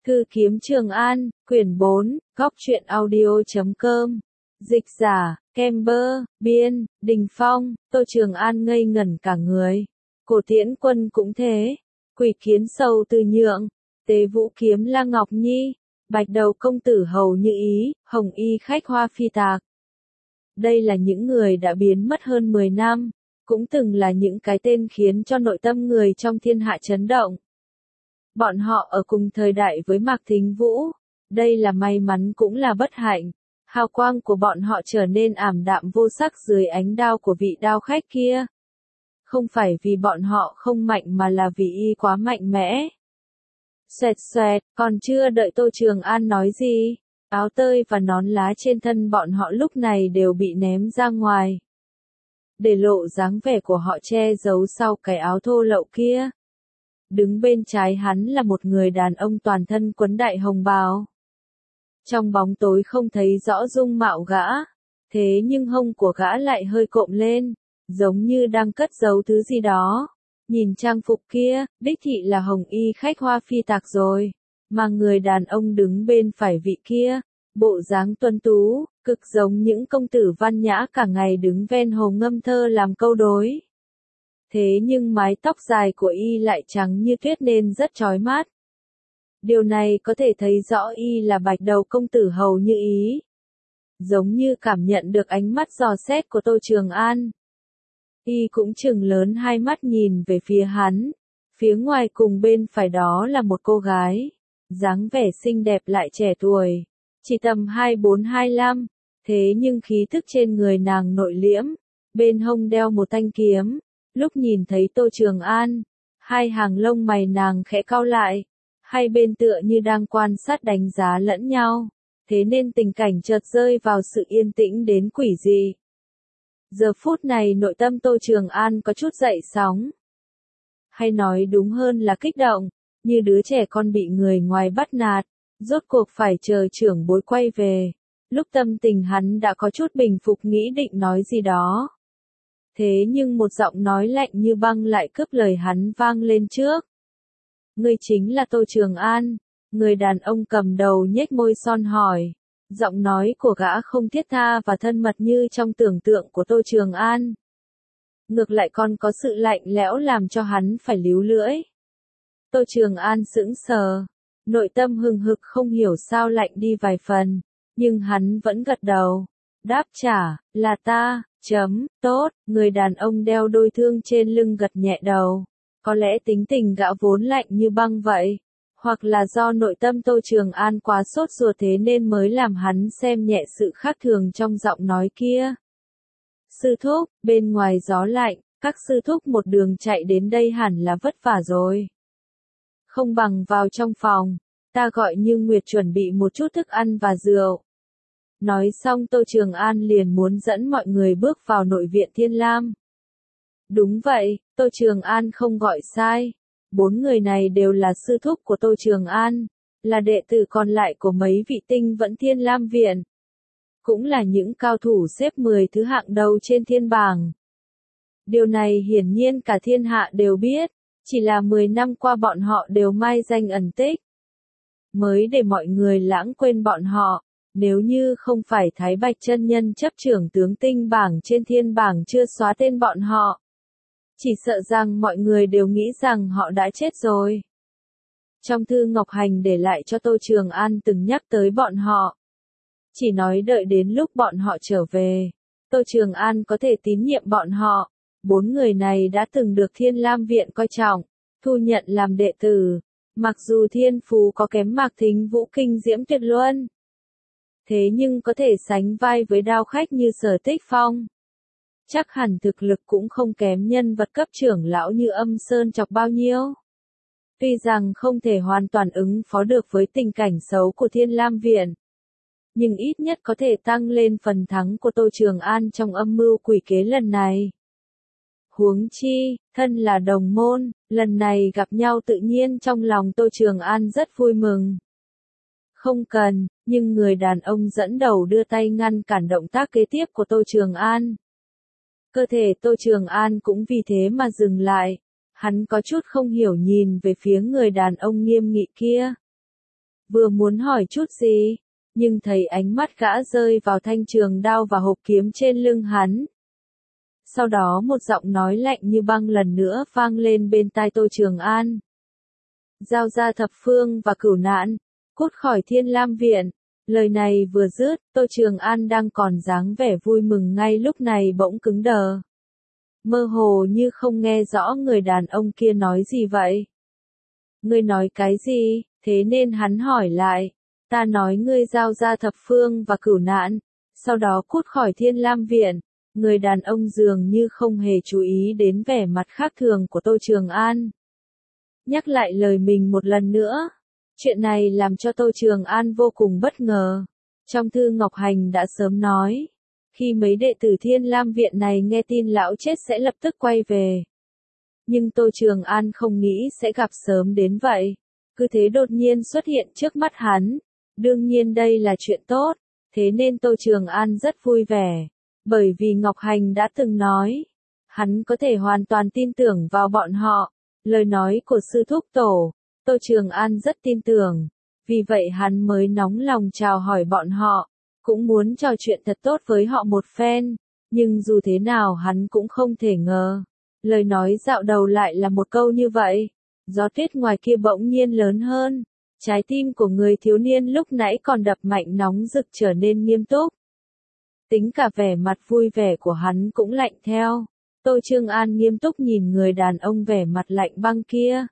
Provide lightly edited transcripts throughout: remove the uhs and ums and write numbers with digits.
Thư kiếm Trường An, quyển 4, góc truyện audio.com. Dịch giả, Kember, biên, Đình Phong. Tô Trường An ngây ngẩn cả người. Cổ Tiễn Quân cũng thế. Quỷ Kiến Sầu Từ Nhượng, Tế Vũ Kiếm La Ngọc Nhi, Bạch Đầu Công Tử Hầu Như Ý, Hồng Y Khách Hoa Phi Tạc. Đây là những người đã biến mất hơn 10 năm, cũng từng là những cái tên khiến cho nội tâm người trong thiên hạ chấn động. Bọn họ ở cùng thời đại với Mạc Thính Vũ, đây là may mắn cũng là bất hạnh. Hào quang của bọn họ trở nên ảm đạm vô sắc dưới ánh đao của vị đao khách kia. Không phải vì bọn họ không mạnh mà là vì y quá mạnh mẽ. Xoẹt xoẹt, còn chưa đợi Tô Trường An nói gì, áo tơi và nón lá trên thân bọn họ lúc này đều bị ném ra ngoài, để lộ dáng vẻ của họ che giấu sau cái áo thô lậu kia. Đứng bên trái hắn là một người đàn ông toàn thân quấn đại hồng bào. Trong bóng tối không thấy rõ dung mạo gã, thế nhưng hông của gã lại hơi cộm lên, giống như đang cất giấu thứ gì đó. Nhìn trang phục kia, đích thị là Hồng Y Khách Hoa Phi Tạc rồi, mà người đàn ông đứng bên phải vị kia, bộ dáng tuấn tú, cực giống những công tử văn nhã cả ngày đứng ven hồ ngâm thơ làm câu đối. Thế nhưng mái tóc dài của y lại trắng như tuyết nên rất chói mắt. Điều này có thể thấy rõ y là Bạch Đầu Công Tử Hầu Như Ý. Giống như cảm nhận được ánh mắt dò xét của Tô Trường An. Y cũng trừng lớn hai mắt nhìn về phía hắn. Phía ngoài cùng bên phải đó là một cô gái. Dáng vẻ xinh đẹp lại trẻ tuổi. Chỉ tầm 24-25. Thế nhưng khí thức trên người nàng nội liễm. Bên hông đeo một thanh kiếm. Lúc nhìn thấy Tô Trường An, hai hàng lông mày nàng khẽ cau lại. Hai bên tựa như đang quan sát đánh giá lẫn nhau. Thế nên tình cảnh chợt rơi vào sự yên tĩnh đến quỷ dị. Giờ phút này nội tâm Tô Trường An có chút dậy sóng. Hay nói đúng hơn là kích động, như đứa trẻ con bị người ngoài bắt nạt, rốt cuộc phải chờ trưởng bối quay về. Lúc tâm tình hắn đã có chút bình phục nghĩ định nói gì đó. Thế nhưng một giọng nói lạnh như băng lại cướp lời hắn vang lên trước. Ngươi chính là Tô Trường An, người đàn ông cầm đầu nhếch môi son hỏi. Giọng nói của gã không thiết tha và thân mật như trong tưởng tượng của Tô Trường An. Ngược lại còn có sự lạnh lẽo làm cho hắn phải líu lưỡi. Tô Trường An sững sờ, nội tâm hừng hực không hiểu sao lạnh đi vài phần, nhưng hắn vẫn gật đầu. Đáp trả, là ta, tốt, người đàn ông đeo đôi thương trên lưng gật nhẹ đầu. Có lẽ tính tình gã vốn lạnh như băng vậy. Hoặc là do nội tâm Tô Trường An quá sốt ruột thế nên mới làm hắn xem nhẹ sự khác thường trong giọng nói kia. Sư thúc, bên ngoài gió lạnh, các sư thúc một đường chạy đến đây hẳn là vất vả rồi. Không bằng vào trong phòng, ta gọi Như Nguyệt chuẩn bị một chút thức ăn và rượu. Nói xong Tô Trường An liền muốn dẫn mọi người bước vào nội viện Thiên Lam. Đúng vậy, Tô Trường An không gọi sai. 4 người này đều là sư thúc của Tô Trường An, là đệ tử còn lại của mấy vị tinh vẫn Thiên Lam Viện. Cũng là những cao thủ xếp 10 thứ hạng đầu trên thiên bảng. Điều này hiển nhiên cả thiên hạ đều biết, chỉ là 10 năm qua bọn họ đều mai danh ẩn tích. Mới để mọi người lãng quên bọn họ, nếu như không phải Thái Bạch chân nhân chấp trưởng tướng tinh bảng trên thiên bảng chưa xóa tên bọn họ. Chỉ sợ rằng mọi người đều nghĩ rằng họ đã chết rồi. Trong thư Ngọc Hành để lại cho Tô Trường An từng nhắc tới bọn họ. Chỉ nói đợi đến lúc bọn họ trở về, Tô Trường An có thể tín nhiệm bọn họ. 4 người này đã từng được Thiên Lam Viện coi trọng, thu nhận làm đệ tử. Mặc dù thiên phú có kém Mạc Thính Vũ kinh diễm tuyệt luân. Thế nhưng có thể sánh vai với đao khách như Sở Tích Phong. Chắc hẳn thực lực cũng không kém nhân vật cấp trưởng lão như Âm Sơn Chọc bao nhiêu. Tuy rằng không thể hoàn toàn ứng phó được với tình cảnh xấu của Thiên Lam Viện, nhưng ít nhất có thể tăng lên phần thắng của Tô Trường An trong âm mưu quỷ kế lần này. Huống chi, thân là đồng môn, lần này gặp nhau tự nhiên trong lòng Tô Trường An rất vui mừng. Không cần, nhưng người đàn ông dẫn đầu đưa tay ngăn cản động tác kế tiếp của Tô Trường An. Cơ thể Tô Trường An cũng vì thế mà dừng lại. Hắn có chút không hiểu nhìn về phía người đàn ông nghiêm nghị kia. vừa muốn hỏi chút gì, nhưng thấy ánh mắt gã rơi vào thanh trường đao và hộp kiếm trên lưng hắn. Sau đó một giọng nói lạnh như băng lần nữa vang lên bên tai Tô Trường An. Giao ra thập phương và cửu nạn, cút khỏi Thiên Lam Viện. Lời này vừa dứt, Tô Trường An đang còn dáng vẻ vui mừng ngay lúc này bỗng cứng đờ. Mơ hồ như không nghe rõ người đàn ông kia nói gì vậy. Ngươi nói cái gì, thế nên hắn hỏi lại. Ta nói ngươi giao ra thập phương và cửu nạn, sau đó cút khỏi Thiên Lam Viện. Người đàn ông dường như không hề chú ý đến vẻ mặt khác thường của Tô Trường An. Nhắc lại lời mình một lần nữa. Chuyện này làm cho Tô Trường An vô cùng bất ngờ. Trong thư Ngọc Hành đã sớm nói, khi mấy đệ tử Thiên Lam Viện này nghe tin lão chết sẽ lập tức quay về. Nhưng Tô Trường An không nghĩ sẽ gặp sớm đến vậy. Cứ thế đột nhiên xuất hiện trước mắt hắn. Đương nhiên đây là chuyện tốt, thế nên Tô Trường An rất vui vẻ. Bởi vì Ngọc Hành đã từng nói, hắn có thể hoàn toàn tin tưởng vào bọn họ. Lời nói của sư thúc tổ, Tô Trường An rất tin tưởng. Vì vậy hắn mới nóng lòng chào hỏi bọn họ, cũng muốn trò chuyện thật tốt với họ một phen. Nhưng dù thế nào hắn cũng không thể ngờ. Lời nói dạo đầu lại là một câu như vậy. Gió tuyết ngoài kia bỗng nhiên lớn hơn. Trái tim của người thiếu niên lúc nãy còn đập mạnh nóng rực trở nên nghiêm túc. Tính cả vẻ mặt vui vẻ của hắn cũng lạnh theo. Tô Trường An nghiêm túc nhìn người đàn ông vẻ mặt lạnh băng kia.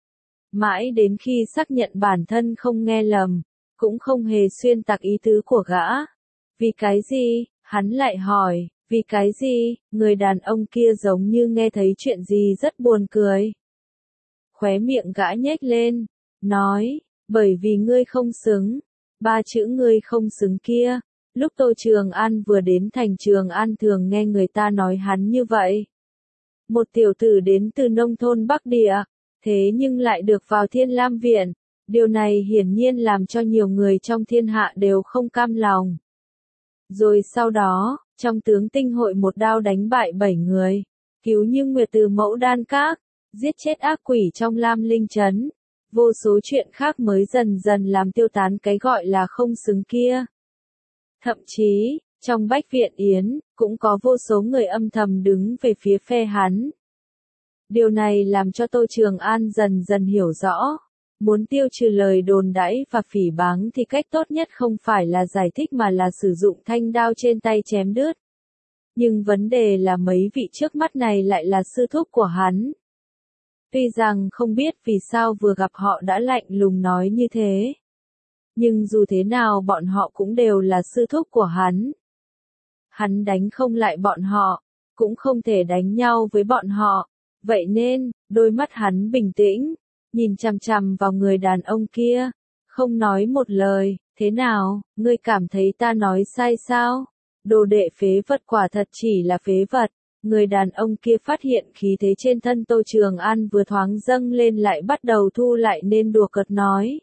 Mãi đến khi xác nhận bản thân không nghe lầm, cũng không hề xuyên tạc ý tứ của gã. Vì cái gì? Hắn lại hỏi, vì cái gì? Người đàn ông kia giống như nghe thấy chuyện gì rất buồn cười. Khóe miệng gã nhếch lên, nói, bởi vì ngươi không xứng. Ba chữ ngươi không xứng kia. Lúc Tô Trường An vừa đến thành Trường An thường nghe người ta nói hắn như vậy. Một tiểu tử đến từ nông thôn Bắc Địa, thế nhưng lại được vào Thiên Lam Viện. Điều này hiển nhiên làm cho nhiều người trong thiên hạ đều không cam lòng. Rồi sau đó, trong tướng tinh hội một đao đánh bại 7 người, cứu Như Nguyệt từ Mẫu Đan Các, giết chết ác quỷ trong Lam Linh Trấn. Vô số chuyện khác mới dần dần làm tiêu tán cái gọi là không xứng kia. Thậm chí, trong Bách Viện Yến, cũng có vô số người âm thầm đứng về phía phe hắn. Điều này làm cho Tô Trường An dần dần hiểu rõ. Muốn tiêu trừ lời đồn đãi và phỉ báng thì cách tốt nhất không phải là giải thích mà là sử dụng thanh đao trên tay chém đứt. Nhưng vấn đề là mấy vị trước mắt này lại là sư thúc của hắn. Tuy rằng không biết vì sao vừa gặp họ đã lạnh lùng nói như thế. Nhưng dù thế nào bọn họ cũng đều là sư thúc của hắn. Hắn đánh không lại bọn họ, cũng không thể đánh nhau với bọn họ. Vậy nên, đôi mắt hắn bình tĩnh, nhìn chằm chằm vào người đàn ông kia, không nói một lời. Thế nào, ngươi cảm thấy ta nói sai sao? Đồ đệ phế vật quả thật chỉ là phế vật. Người đàn ông kia phát hiện khí thế trên thân Tô Trường An vừa thoáng dâng lên lại bắt đầu thu lại nên đùa cợt nói.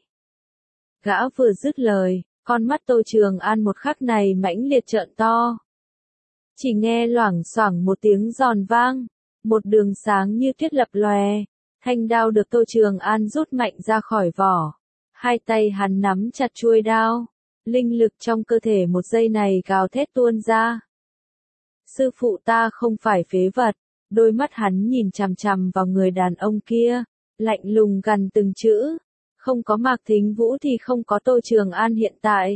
Gã vừa dứt lời, con mắt Tô Trường An một khắc này mãnh liệt trợn to. Chỉ nghe loảng xoảng một tiếng giòn vang, một đường sáng như tuyết lập lòe, thanh đao được Tô Trường An rút mạnh ra khỏi vỏ. Hai tay hắn nắm chặt chuôi đao, linh lực trong cơ thể một giây này gào thét tuôn ra. Sư phụ ta không phải phế vật, đôi mắt hắn nhìn chằm chằm vào người đàn ông kia, lạnh lùng gằn từng chữ. Không có Mạc Thính Vũ thì không có Tô Trường An hiện tại.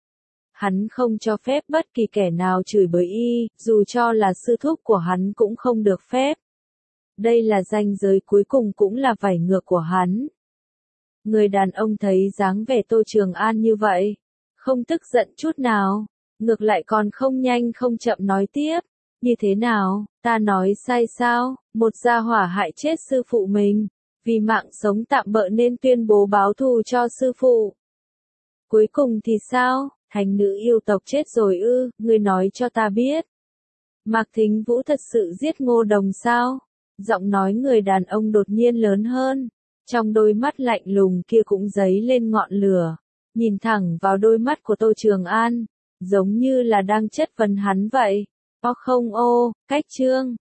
Hắn không cho phép bất kỳ kẻ nào chửi bới y, dù cho là sư thúc của hắn cũng không được phép. Đây là ranh giới cuối cùng cũng là vảy ngược của hắn. Người đàn ông thấy dáng vẻ Tô Trường An như vậy, không tức giận chút nào, ngược lại còn không nhanh không chậm nói tiếp. Như thế nào, ta nói sai sao? Một gia hỏa hại chết sư phụ mình. Vì mạng sống tạm bợ nên tuyên bố báo thù cho sư phụ. Cuối cùng thì sao? Thành nữ yêu tộc chết rồi ư? Ngươi nói cho ta biết. Mạc Thính Vũ thật sự giết Ngô Đồng sao? Giọng nói người đàn ông đột nhiên lớn hơn. Trong đôi mắt lạnh lùng kia cũng dấy lên ngọn lửa. Nhìn thẳng vào đôi mắt của Tô Trường An. Giống như là đang chất vấn hắn vậy. Cách chương.